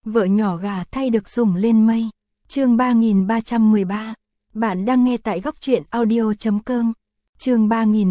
Vợ nhỏ gà thay được sủng lên mây. Chương 3313. Bạn đang nghe tại góc truyện audio.com. Chương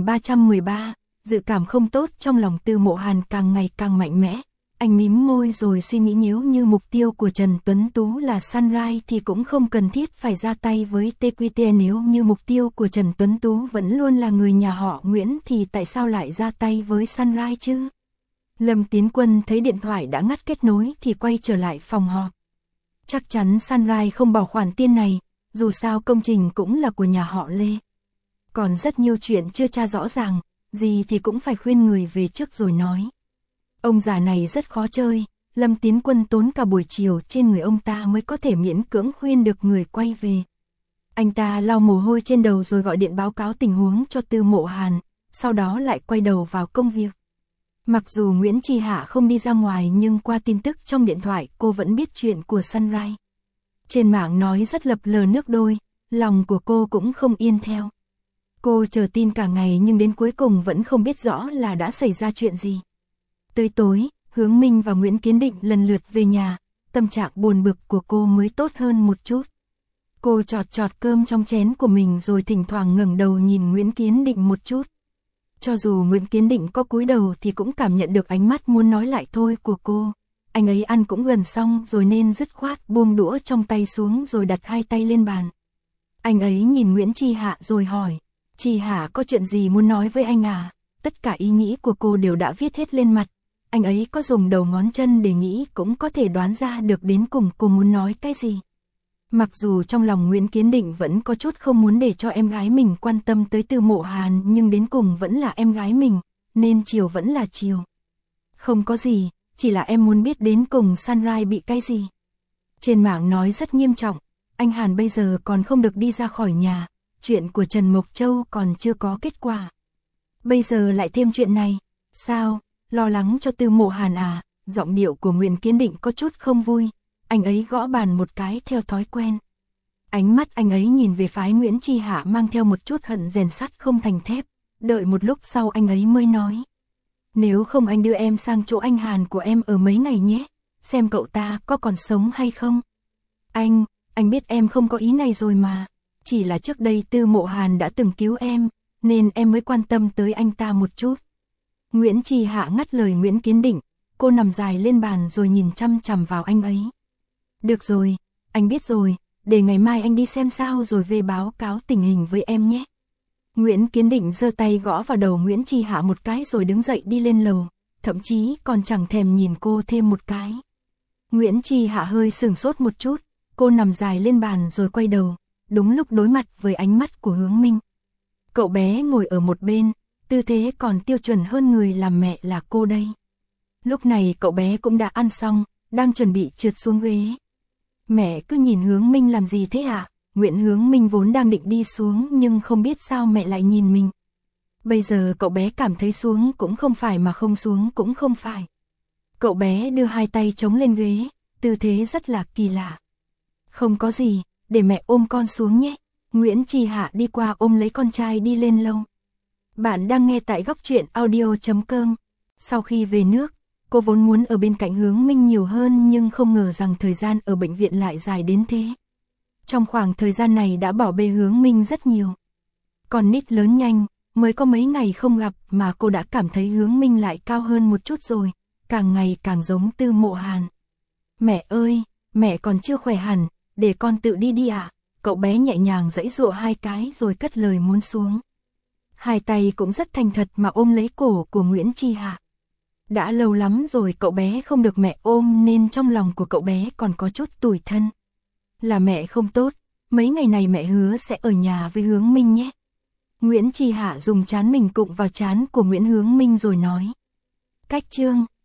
3313. Dự cảm không tốt trong lòng Tư Mộ Hàn càng ngày càng mạnh mẽ. Anh mím môi rồi suy nghĩ, nếu như mục tiêu của Trần Tuấn Tú là Sunrise thì cũng không cần thiết phải ra tay với TQT. Nếu như mục tiêu của Trần Tuấn Tú vẫn luôn là người nhà họ Nguyễn thì tại sao lại ra tay với Sunrise chứ? Lâm Tiến Quân thấy điện thoại đã ngắt kết nối thì quay trở lại phòng họp. Chắc chắn Sunrise không bỏ khoản tiền này, dù sao công trình cũng là của nhà họ Lê. Còn rất nhiều chuyện chưa tra rõ ràng, gì thì cũng phải khuyên người về trước rồi nói. Ông già này rất khó chơi, Lâm Tiến Quân tốn cả buổi chiều trên người ông ta mới có thể miễn cưỡng khuyên được người quay về. Anh ta lau mồ hôi trên đầu rồi gọi điện báo cáo tình huống cho Tư Mộ Hàn, sau đó lại quay đầu vào công việc. Mặc dù Nguyễn Chi Hạ không đi ra ngoài nhưng qua tin tức trong điện thoại cô vẫn biết chuyện của Sunrise. Trên mạng nói rất lập lờ nước đôi, lòng của cô cũng không yên theo. Cô chờ tin cả ngày nhưng đến cuối cùng vẫn không biết rõ là đã xảy ra chuyện gì. Tới tối, Hướng Minh và Nguyễn Kiến Định lần lượt về nhà, tâm trạng buồn bực của cô mới tốt hơn một chút. Cô chọt chọt cơm trong chén của mình rồi thỉnh thoảng ngẩng đầu nhìn Nguyễn Kiến Định một chút. Cho dù Nguyễn Kiến Định có cúi đầu thì cũng cảm nhận được ánh mắt muốn nói lại thôi của cô. Anh ấy ăn cũng gần xong rồi nên dứt khoát buông đũa trong tay xuống rồi đặt hai tay lên bàn. Anh ấy nhìn Nguyễn Chi Hạ rồi hỏi, Chi Hạ có chuyện gì muốn nói với anh à? Tất cả ý nghĩ của cô đều đã viết hết lên mặt. Anh ấy có dùng đầu ngón chân để nghĩ cũng có thể đoán ra được đến cùng cô muốn nói cái gì. Mặc dù trong lòng Nguyễn Kiến Định vẫn có chút không muốn để cho em gái mình quan tâm tới Tư Mộ Hàn nhưng đến cùng vẫn là em gái mình, nên chiều vẫn là chiều. Không có gì, chỉ là em muốn biết đến cùng Sunrise bị cái gì. Trên mạng nói rất nghiêm trọng, anh Hàn bây giờ còn không được đi ra khỏi nhà, chuyện của Trần Mộc Châu còn chưa có kết quả. Bây giờ lại thêm chuyện này, sao, lo lắng cho Tư Mộ Hàn à? Giọng điệu của Nguyễn Kiến Định có chút không vui. Anh ấy gõ bàn một cái theo thói quen. Ánh mắt anh ấy nhìn về phái Nguyễn Chi Hạ mang theo một chút hận rèn sắt không thành thép. Đợi một lúc sau anh ấy mới nói. Nếu không anh đưa em sang chỗ anh Hàn của em ở mấy ngày nhé. Xem cậu ta có còn sống hay không. Anh biết em không có ý này rồi mà. Chỉ là trước đây Tư Mộ Hàn đã từng cứu em, nên em mới quan tâm tới anh ta một chút. Nguyễn Chi Hạ ngắt lời Nguyễn Kiến Định. Cô nằm dài lên bàn rồi nhìn chăm chằm vào anh ấy. Được rồi, anh biết rồi, để ngày mai anh đi xem sao rồi về báo cáo tình hình với em nhé. Nguyễn Kiến Định giơ tay gõ vào đầu Nguyễn Chi Hạ một cái rồi đứng dậy đi lên lầu, thậm chí còn chẳng thèm nhìn cô thêm một cái. Nguyễn Chi Hạ hơi sửng sốt một chút, cô nằm dài lên bàn rồi quay đầu, đúng lúc đối mặt với ánh mắt của Hướng Minh. Cậu bé ngồi ở một bên, tư thế còn tiêu chuẩn hơn người làm mẹ là cô đây. Lúc này cậu bé cũng đã ăn xong, đang chuẩn bị trượt xuống ghế. Mẹ cứ nhìn Hướng Minh làm gì thế hả? Nguyễn Hướng Minh vốn đang định đi xuống nhưng không biết sao mẹ lại nhìn mình. Bây giờ cậu bé cảm thấy xuống cũng không phải mà không xuống cũng không phải. Cậu bé đưa hai tay chống lên ghế, tư thế rất là kỳ lạ. Không có gì, để mẹ ôm con xuống nhé. Nguyễn Chi Hạ đi qua ôm lấy con trai đi lên lầu. Bạn đang nghe tại góc truyện audio.com. Sau khi về nước, cô vốn muốn ở bên cạnh Hướng Minh nhiều hơn nhưng không ngờ rằng thời gian ở bệnh viện lại dài đến thế. Trong khoảng thời gian này đã bỏ bê Hướng Minh rất nhiều. Con nít lớn nhanh, mới có mấy ngày không gặp mà cô đã cảm thấy Hướng Minh lại cao hơn một chút rồi, càng ngày càng giống Tư Mộ Hàn. Mẹ ơi, mẹ còn chưa khỏe hẳn, để con tự đi đi ạ. Cậu bé nhẹ nhàng giãy giụa hai cái rồi cất lời muốn xuống. Hai tay cũng rất thành thật mà ôm lấy cổ của Nguyễn Chi Hạ. Đã lâu lắm rồi cậu bé không được mẹ ôm nên trong lòng của cậu bé còn có chút tủi thân. Là mẹ không tốt, mấy ngày này mẹ hứa sẽ ở nhà với Hướng Minh nhé. Nguyễn Chi Hạ dùng trán mình cụng vào trán của Nguyễn Hướng Minh rồi nói. Cách Trương,